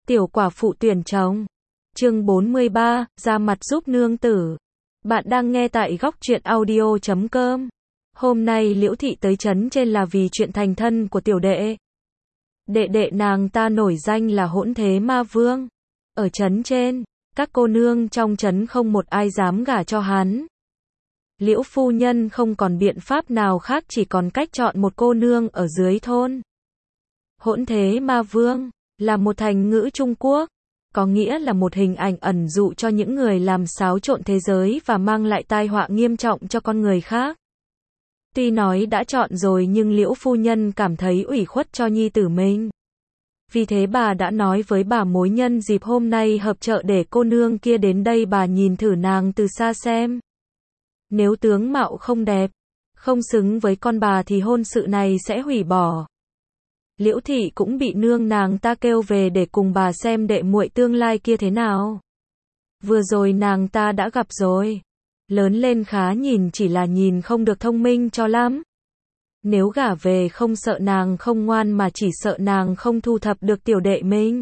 Tiểu quả phụ tuyển chồng. Chương 43, ra mặt giúp nương tử. Bạn đang nghe tại góc truyện audio.com. Hôm nay Liễu Thị tới trấn trên là vì chuyện thành thân của tiểu đệ. Đệ đệ nàng ta nổi danh là Hỗn Thế Ma Vương. Ở trấn trên, các cô nương trong trấn không một ai dám gả cho hắn. Liễu phu nhân không còn biện pháp nào khác, chỉ còn cách chọn một cô nương ở dưới thôn. Hỗn Thế Ma Vương là một thành ngữ Trung Quốc, có nghĩa là một hình ảnh ẩn dụ cho những người làm xáo trộn thế giới và mang lại tai họa nghiêm trọng cho con người khác. Tuy nói đã chọn rồi nhưng Liễu phu nhân cảm thấy ủy khuất cho nhi tử mình. Vì thế bà đã nói với bà mối nhân dịp hôm nay hợp chợ để cô nương kia đến đây bà nhìn thử nàng từ xa xem. Nếu tướng mạo không đẹp, không xứng với con bà thì hôn sự này sẽ hủy bỏ. Liễu Thị cũng bị nương nàng ta kêu về để cùng bà xem đệ muội tương lai kia thế nào. Vừa rồi nàng ta đã gặp rồi. Lớn lên khá nhìn, chỉ là nhìn không được thông minh cho lắm. Nếu gả về không sợ nàng không ngoan mà chỉ sợ nàng không thu thập được tiểu đệ mình.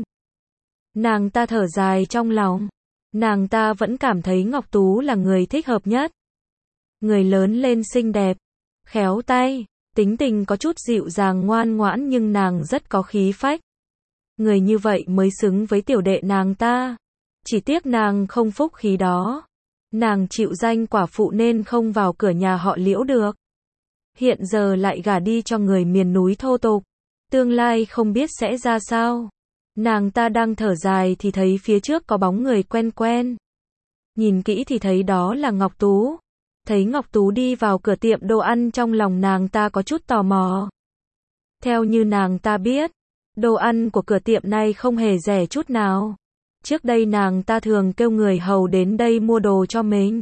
Nàng ta thở dài trong lòng. Nàng ta vẫn cảm thấy Ngọc Tú là người thích hợp nhất. Người lớn lên xinh đẹp, khéo tay, tính tình có chút dịu dàng ngoan ngoãn nhưng nàng rất có khí phách. Người như vậy mới xứng với tiểu đệ nàng ta. Chỉ tiếc nàng không phúc khí đó. Nàng chịu danh quả phụ nên không vào cửa nhà họ Liễu được. Hiện giờ lại gả đi cho người miền núi thô tục. Tương lai không biết sẽ ra sao. Nàng ta đang thở dài thì thấy phía trước có bóng người quen quen. Nhìn kỹ thì thấy đó là Ngọc Tú. Thấy Ngọc Tú đi vào cửa tiệm đồ ăn, trong lòng nàng ta có chút tò mò. Theo như nàng ta biết, đồ ăn của cửa tiệm này không hề rẻ chút nào. Trước đây nàng ta thường kêu người hầu đến đây mua đồ cho mình.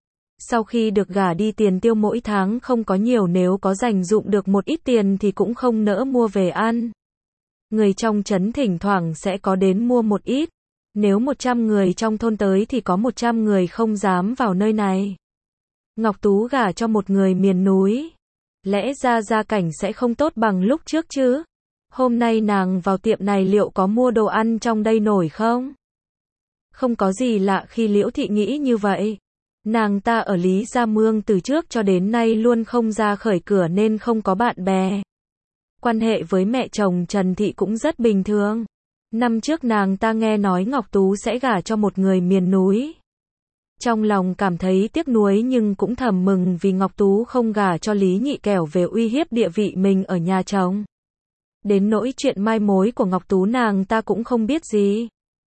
Sau khi được gả đi tiền tiêu mỗi tháng không có nhiều, nếu có dành dụm được một ít tiền thì cũng không nỡ mua về ăn. Người trong trấn thỉnh thoảng sẽ có đến mua một ít. Nếu 100 người trong thôn tới thì có 100 người không dám vào nơi này. Ngọc Tú gả cho một người miền núi. Lẽ ra gia cảnh sẽ không tốt bằng lúc trước chứ. Hôm nay nàng vào tiệm này liệu có mua đồ ăn trong đây nổi không? Không có gì lạ khi Liễu Thị nghĩ như vậy. Nàng ta ở Lý Gia Mương từ trước cho đến nay luôn không ra khởi cửa nên không có bạn bè. Quan hệ với mẹ chồng Trần Thị cũng rất bình thường. Năm trước nàng ta nghe nói Ngọc Tú sẽ gả cho một người miền núi. Trong lòng cảm thấy tiếc nuối nhưng cũng thầm mừng vì Ngọc Tú không gả cho Lý Nhị Kẻo về uy hiếp địa vị mình ở nhà chồng. Đến nỗi chuyện mai mối của Ngọc Tú nàng ta cũng không biết gì.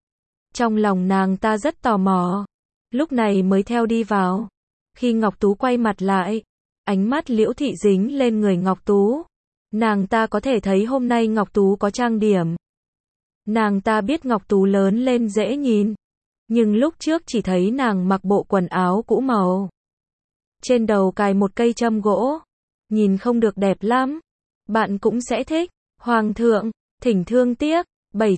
Trong lòng nàng ta rất tò mò. Lúc này mới theo đi vào. Khi Ngọc Tú quay mặt lại, ánh mắt Liễu Thị dính lên người Ngọc Tú. Nàng ta có thể thấy hôm nay Ngọc Tú có trang điểm. Nàng ta biết Ngọc Tú lớn lên dễ nhìn. Nhưng lúc trước chỉ thấy nàng mặc bộ quần áo cũ màu. Trên đầu cài một cây châm gỗ. Nhìn không được đẹp lắm. Bạn cũng sẽ thích. Hoàng thượng, thỉnh thương tiếc.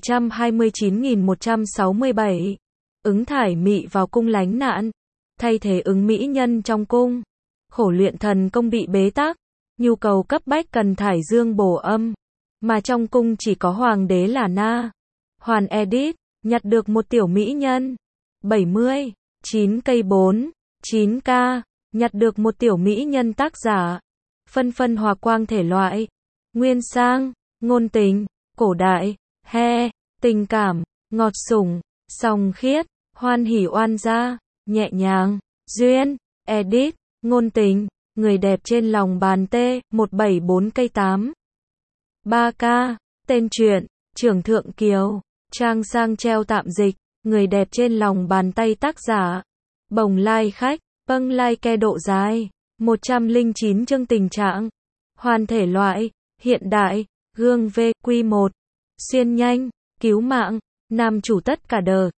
729.167. Ứng thải mị vào cung lánh nạn. Thay thế ứng mỹ nhân trong cung. Khổ luyện thần công bị bế tắc. Nhu cầu cấp bách cần thải dương bổ âm. Mà trong cung chỉ có hoàng đế là Na. Hoàn edit. Nhặt được một tiểu mỹ nhân. 70. 9 cây 4. 9K. Nhặt được một tiểu mỹ nhân tác giả. Phân phân hòa quang thể loại. Nguyên sang. Ngôn tình. Cổ đại. He. Tình cảm. Ngọt sủng. Song khiết. Hoan hỉ oan gia. Nhẹ nhàng. Duyên. Edit. Ngôn tình. Người đẹp trên lòng bàn T. 174 cây 8. 3K. Tên truyện. Trưởng Thượng Kiều. Trang sang treo tạm dịch. Người đẹp trên lòng bàn tay tác giả. Bồng lai khách. Bâng lai ke độ dài. 109 chương tình trạng. Hoàn thể loại. Hiện đại. Gương V. Q1. Xuyên nhanh. Cứu mạng. Nam chủ tất cả đờ.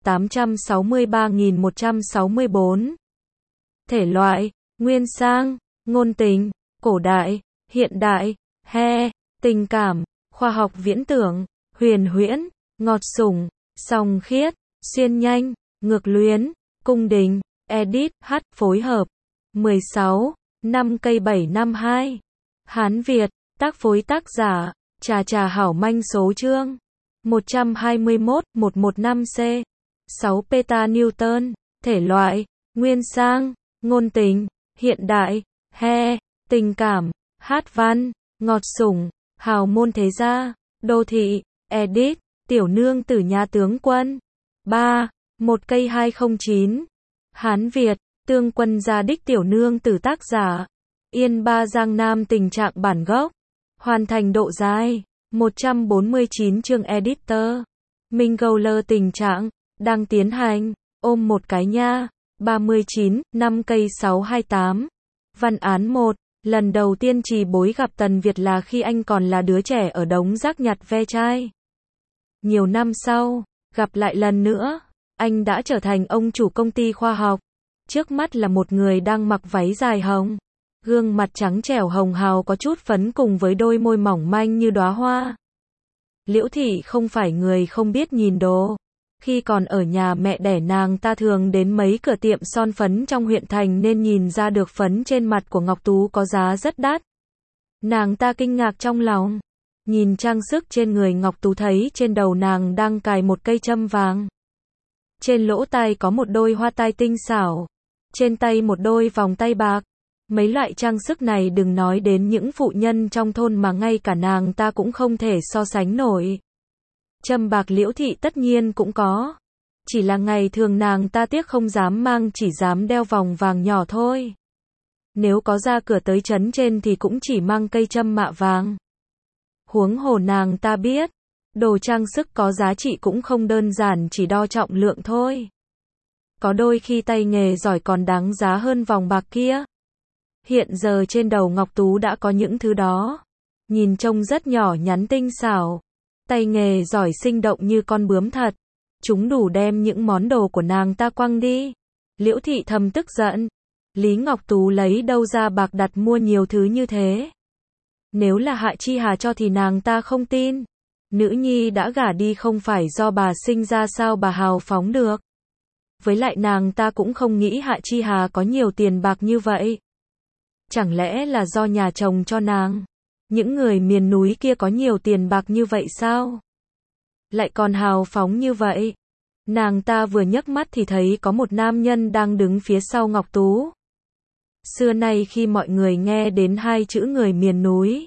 863.164. Thể loại. Nguyên sang. Ngôn tình. Cổ đại. Hiện đại. He. Tình cảm. Khoa học viễn tưởng. Huyền huyễn. Ngọt sủng. Song khiết. Xuyên nhanh. Ngược luyến. Cung đình. Edit. H. Phối hợp. 16. 5 cây 752. Hán Việt. Tác phối tác giả. Trà trà hảo manh số chương. 121, 115C. 6 peta-Newton. Thể loại: nguyên sang, ngôn tình, hiện đại, he, tình cảm, hát văn, ngọt sủng, hào môn thế gia, đô thị, edit, tiểu nương tử nhà tướng quân. 3. Một cây 209. Hán Việt, tương quân gia đích tiểu nương tử tác giả. Yên Ba Giang Nam tình trạng bản gốc. Hoàn thành độ dài 149 chương editor. Minh Gowler tình trạng đang tiến hành. Ôm một cái nha. 39, 5 cây 628. Văn án 1. Lần đầu tiên Trì Bối gặp Tần Việt là khi anh còn là đứa trẻ ở đống rác nhặt ve chai. Nhiều năm sau, gặp lại lần nữa, anh đã trở thành ông chủ công ty khoa học. Trước mắt là một người đang mặc váy dài hồng. Gương mặt trắng trẻo hồng hào có chút phấn cùng với đôi môi mỏng manh như đóa hoa. Liễu Thị không phải người không biết nhìn đồ. Khi còn ở nhà mẹ đẻ nàng ta thường đến mấy cửa tiệm son phấn trong huyện thành nên nhìn ra được phấn trên mặt của Ngọc Tú có giá rất đắt. Nàng ta kinh ngạc trong lòng. Nhìn trang sức trên người Ngọc Tú thấy trên đầu nàng đang cài một cây châm vàng. Trên lỗ tai có một đôi hoa tai tinh xảo. Trên tay một đôi vòng tay bạc. Mấy loại trang sức này đừng nói đến những phụ nhân trong thôn mà ngay cả nàng ta cũng không thể so sánh nổi. Châm bạc Liễu Thị tất nhiên cũng có. Chỉ là ngày thường nàng ta tiếc không dám mang, chỉ dám đeo vòng vàng nhỏ thôi. Nếu có ra cửa tới trấn trên thì cũng chỉ mang cây châm mạ vàng. Huống hồ nàng ta biết, đồ trang sức có giá trị cũng không đơn giản chỉ đo trọng lượng thôi. Có đôi khi tay nghề giỏi còn đáng giá hơn vòng bạc kia. Hiện giờ trên đầu Ngọc Tú đã có những thứ đó. Nhìn trông rất nhỏ nhắn tinh xảo. Tay nghề giỏi sinh động như con bướm thật. Chúng đủ đem những món đồ của nàng ta quăng đi. Liễu Thị thầm tức giận. Lý Ngọc Tú lấy đâu ra bạc đặt mua nhiều thứ như thế? Nếu là Hạ Chi Hà cho thì nàng ta không tin. Nữ nhi đã gả đi không phải do bà sinh ra sao bà hào phóng được. Với lại nàng ta cũng không nghĩ Hạ Chi Hà có nhiều tiền bạc như vậy. Chẳng lẽ là do nhà chồng cho nàng? Những người miền núi kia có nhiều tiền bạc như vậy sao? Lại còn hào phóng như vậy. Nàng ta vừa nhấc mắt thì thấy có một nam nhân đang đứng phía sau Ngọc Tú. Xưa nay khi mọi người nghe đến hai chữ người miền núi,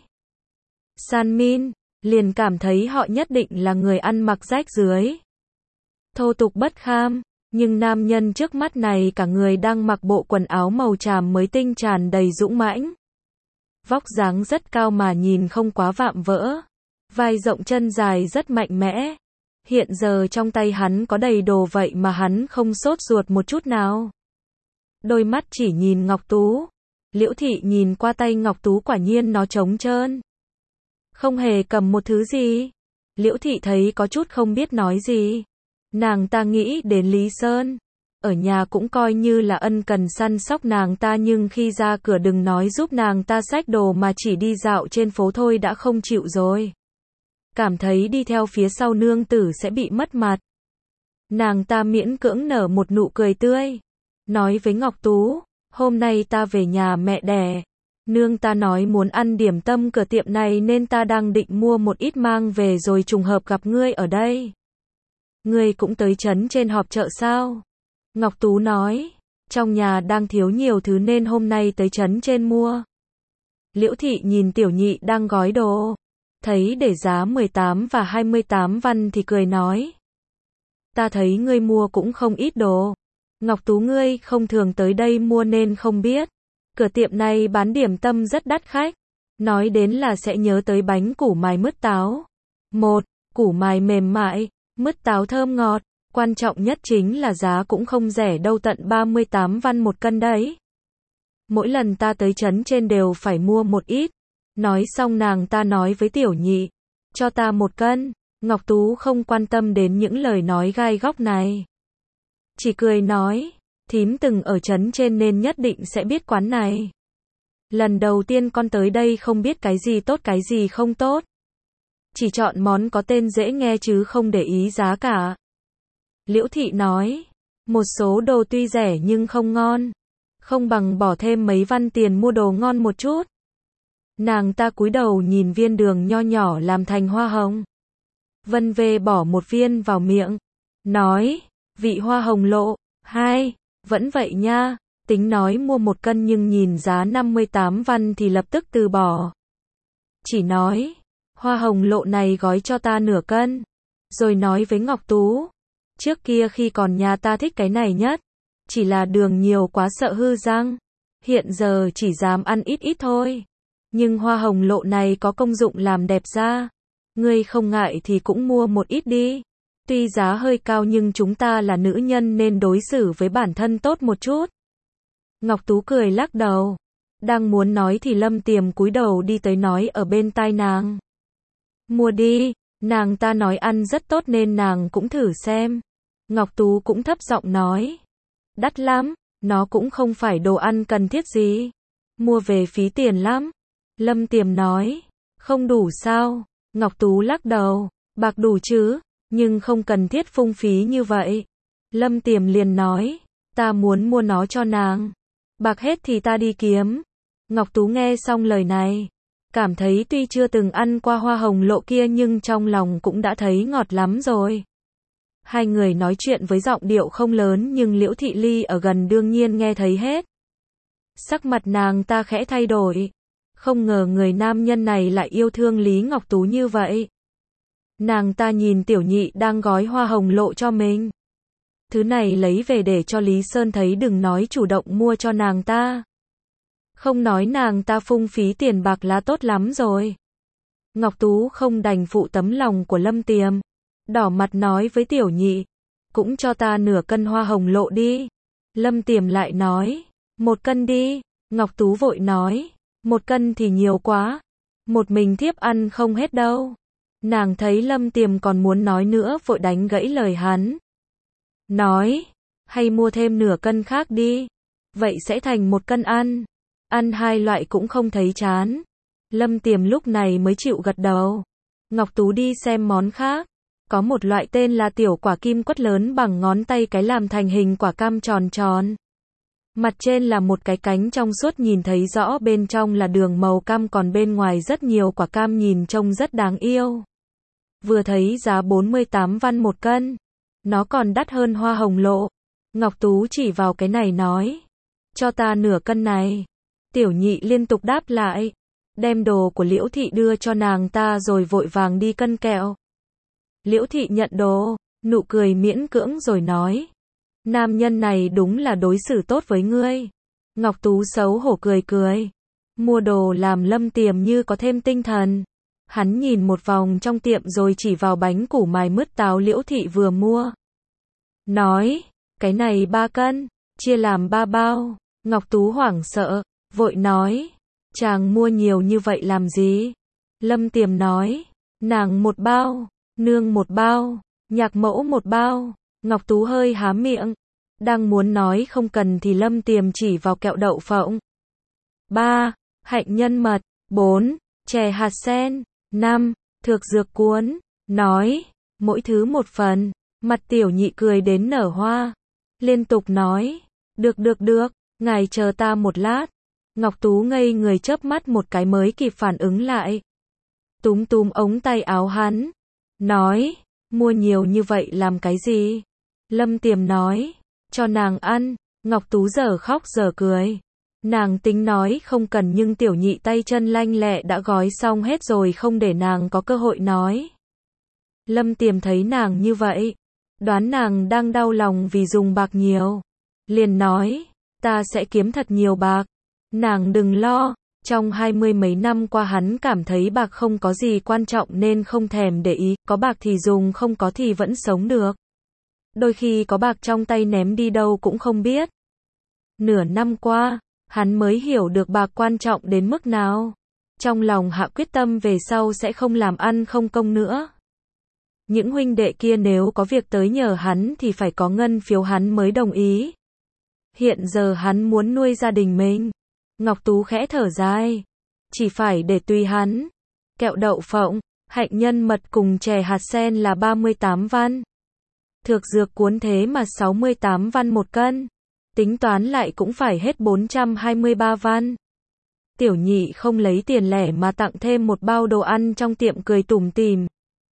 San Min, liền cảm thấy họ nhất định là người ăn mặc rách rưới, thô tục bất kham. Nhưng nam nhân trước mắt này cả người đang mặc bộ quần áo màu tràm mới tinh tràn đầy dũng mãnh. Vóc dáng rất cao mà nhìn không quá vạm vỡ. Vai rộng chân dài rất mạnh mẽ. Hiện giờ trong tay hắn có đầy đồ vậy mà hắn không sốt ruột một chút nào. Đôi mắt chỉ nhìn Ngọc Tú. Liễu Thị nhìn qua tay Ngọc Tú quả nhiên nó trống trơn. Không hề cầm một thứ gì. Liễu Thị thấy có chút không biết nói gì. Nàng ta nghĩ đến Lý Sơn. Ở nhà cũng coi như là ân cần săn sóc nàng ta nhưng khi ra cửa đừng nói giúp nàng ta xách đồ mà chỉ đi dạo trên phố thôi đã không chịu rồi. Cảm thấy đi theo phía sau nương tử sẽ bị mất mặt. Nàng ta miễn cưỡng nở một nụ cười tươi. Nói với Ngọc Tú, hôm nay ta về nhà mẹ đẻ. Nương ta nói muốn ăn điểm tâm cửa tiệm này nên ta đang định mua một ít mang về rồi trùng hợp gặp ngươi ở đây. Ngươi cũng tới trấn trên họp chợ sao? Ngọc Tú nói, trong nhà đang thiếu nhiều thứ nên hôm nay tới trấn trên mua. Liễu Thị nhìn tiểu nhị đang gói đồ, thấy để giá 18 và 28 văn thì cười nói. Ta thấy ngươi mua cũng không ít đồ. Ngọc Tú ngươi không thường tới đây mua nên không biết. Cửa tiệm này bán điểm tâm rất đắt khách. Nói đến là sẽ nhớ tới bánh củ mài mứt táo. Củ mài mềm mại, mứt táo thơm ngọt. Quan trọng nhất chính là giá cũng không rẻ đâu, tận 38 văn một cân đấy. Mỗi lần ta tới trấn trên đều phải mua một ít. Nói xong nàng ta nói với tiểu nhị, cho ta 1 cân. Ngọc Tú không quan tâm đến những lời nói gai góc này. Chỉ cười nói, thím từng ở trấn trên nên nhất định sẽ biết quán này. Lần đầu tiên con tới đây không biết cái gì tốt cái gì không tốt. Chỉ chọn món có tên dễ nghe chứ không để ý giá cả. Liễu Thị nói, một số đồ tuy rẻ nhưng không ngon. Không bằng bỏ thêm mấy văn tiền mua đồ ngon một chút. Nàng ta cúi đầu nhìn viên đường nho nhỏ làm thành hoa hồng. Vân Vê bỏ một viên vào miệng. Nói, vị hoa hồng lộ, 2, vẫn vậy nha. Tính nói mua 1 cân nhưng nhìn giá 58 văn thì lập tức từ bỏ. Chỉ nói, hoa hồng lộ này gói cho ta nửa cân. Rồi nói với Ngọc Tú, trước kia khi còn nhà ta thích cái này nhất. Chỉ là đường nhiều quá sợ hư răng. Hiện giờ chỉ dám ăn ít ít thôi. Nhưng hoa hồng lộ này có công dụng làm đẹp da. Ngươi không ngại thì cũng mua một ít đi. Tuy giá hơi cao nhưng chúng ta là nữ nhân nên đối xử với bản thân tốt một chút. Ngọc Tú cười lắc đầu. Đang muốn nói thì Lâm Tiềm cúi đầu đi tới nói ở bên tai nàng. Mua đi, nàng ta nói ăn rất tốt nên nàng cũng thử xem. Ngọc Tú cũng thấp giọng nói. Đắt lắm, nó cũng không phải đồ ăn cần thiết gì. Mua về phí tiền lắm. Lâm Tiềm nói. Không đủ sao? Ngọc Tú lắc đầu. Bạc đủ chứ, nhưng không cần thiết phung phí như vậy. Lâm Tiềm liền nói. Ta muốn mua nó cho nàng. Bạc hết thì ta đi kiếm. Ngọc Tú nghe xong lời này, cảm thấy tuy chưa từng ăn qua hoa hồng lộ kia nhưng trong lòng cũng đã thấy ngọt lắm rồi. Hai người nói chuyện với giọng điệu không lớn nhưng Liễu Thị Ly ở gần đương nhiên nghe thấy hết. Sắc mặt nàng ta khẽ thay đổi. Không ngờ người nam nhân này lại yêu thương Lý Ngọc Tú như vậy. Nàng ta nhìn Tiểu Nhị đang gói hoa hồng lộ cho mình. Thứ này lấy về để cho Lý Sơn thấy đừng nói chủ động mua cho nàng ta. Không nói nàng ta phung phí tiền bạc là tốt lắm rồi. Ngọc Tú không đành phụ tấm lòng của Lâm Tiềm. Đỏ mặt nói với Tiểu Nhị. Cũng cho ta nửa cân hoa hồng lộ đi. Lâm Tiềm lại nói. 1 cân đi. Ngọc Tú vội nói. 1 cân thì nhiều quá. Một mình thiếp ăn không hết đâu. Nàng thấy Lâm Tiềm còn muốn nói nữa vội đánh gãy lời hắn. Nói. Hay mua thêm nửa cân khác đi. Vậy sẽ thành 1 cân ăn. Ăn 2 loại cũng không thấy chán. Lâm Tiềm lúc này mới chịu gật đầu. Ngọc Tú đi xem món khác. Có một loại tên là tiểu quả kim quất lớn bằng ngón tay cái làm thành hình quả cam tròn tròn. Mặt trên là một cái cánh trong suốt nhìn thấy rõ bên trong là đường màu cam còn bên ngoài rất nhiều quả cam nhìn trông rất đáng yêu. Vừa thấy giá 48 văn 1 cân. Nó còn đắt hơn hoa hồng lộ. Ngọc Tú chỉ vào cái này nói. Cho ta nửa cân này. Tiểu Nhị liên tục đáp lại. Đem đồ của Liễu Thị đưa cho nàng ta rồi vội vàng đi cân kẹo. Liễu Thị nhận đồ, nụ cười miễn cưỡng rồi nói. Nam nhân này đúng là đối xử tốt với ngươi. Ngọc Tú xấu hổ cười cười. Mua đồ làm Lâm Tiềm như có thêm tinh thần. Hắn nhìn một vòng trong tiệm rồi chỉ vào bánh củ mài mứt táo Liễu Thị vừa mua. Nói, cái này 3 cân, chia làm 3 bao. Ngọc Tú hoảng sợ, vội nói. Chàng mua nhiều như vậy làm gì? Lâm Tiềm nói. Nàng 1 bao, nương 1 bao, nhạc mẫu 1 bao. Ngọc Tú hơi há miệng. Đang muốn nói không cần thì Lâm Tiềm chỉ vào kẹo đậu phộng. 3. Hạnh nhân mật. 4. Chè hạt sen. 5. Thược dược cuốn. Nói. Mỗi thứ 1 phần. Mặt Tiểu Nhị cười đến nở hoa. Liên tục nói. Được. Ngài chờ ta một lát. Ngọc Tú ngây người chớp mắt một cái mới kịp phản ứng lại. Túm ống tay áo hắn. Nói. Mua nhiều như vậy làm cái gì? Lâm Tiềm nói. Cho nàng ăn. Ngọc Tú giờ khóc giờ cười. Nàng tính nói không cần nhưng Tiểu Nhị tay chân lanh lẹ đã gói xong hết rồi không để nàng có cơ hội nói. Lâm Tiềm thấy nàng như vậy. Đoán nàng đang đau lòng vì dùng bạc nhiều. Liền nói. Ta sẽ kiếm thật nhiều bạc. Nàng đừng lo. Trong 20 mấy năm qua hắn cảm thấy bạc không có gì quan trọng nên không thèm để ý. Có bạc thì dùng không có thì vẫn sống được. Đôi khi có bạc trong tay ném đi đâu cũng không biết. Nửa năm qua, hắn mới hiểu được bạc quan trọng đến mức nào. Trong lòng hạ quyết tâm về sau sẽ không làm ăn không công nữa. Những huynh đệ kia nếu có việc tới nhờ hắn thì phải có ngân phiếu hắn mới đồng ý. Hiện giờ hắn muốn nuôi gia đình mình. Ngọc Tú khẽ thở dài. Chỉ phải để tùy hắn. Kẹo đậu phộng, hạnh nhân mật cùng chè hạt sen là 38 văn. Thược dược cuốn thế mà 68 văn 1 cân. Tính toán lại cũng phải hết 423 văn. Tiểu Nhị không lấy tiền lẻ mà tặng thêm 1 bao đồ ăn trong tiệm cười tủm tỉm.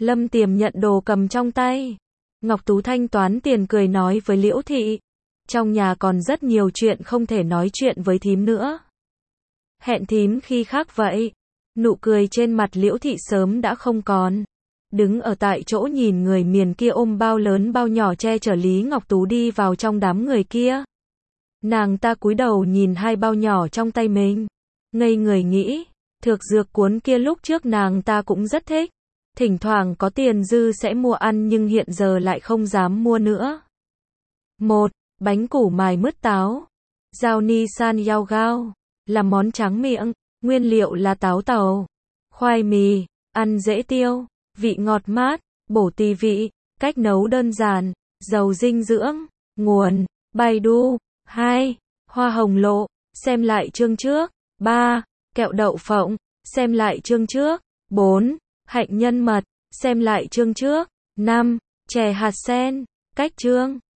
Lâm Tiềm nhận đồ cầm trong tay. Ngọc Tú thanh toán tiền cười nói với Liễu Thị. Trong nhà còn rất nhiều chuyện không thể nói chuyện với thím nữa. Hẹn thím khi khác vậy. Nụ cười trên mặt Liễu Thị sớm đã không còn. Đứng ở tại chỗ nhìn người miền kia ôm bao lớn bao nhỏ che chở Lý Ngọc Tú đi vào trong đám người kia. Nàng ta cúi đầu nhìn hai bao nhỏ trong tay mình. Ngây người nghĩ, thược dược cuốn kia lúc trước nàng ta cũng rất thích. Thỉnh thoảng có tiền dư sẽ mua ăn nhưng hiện giờ lại không dám mua nữa. 1. Bánh củ mài mứt táo. Giao ni san yao gao. Là món tráng miệng. Nguyên liệu là táo tàu, khoai mì, ăn dễ tiêu, vị ngọt mát, bổ tỳ vị. Cách nấu đơn giản, giàu dinh dưỡng. Nguồn, Baidu. 2. Hoa hồng lộ, xem lại chương trước. 3. Kẹo đậu phộng, xem lại chương trước. 4. Hạnh nhân mật, xem lại chương trước. 5. Chè hạt sen, cách chương.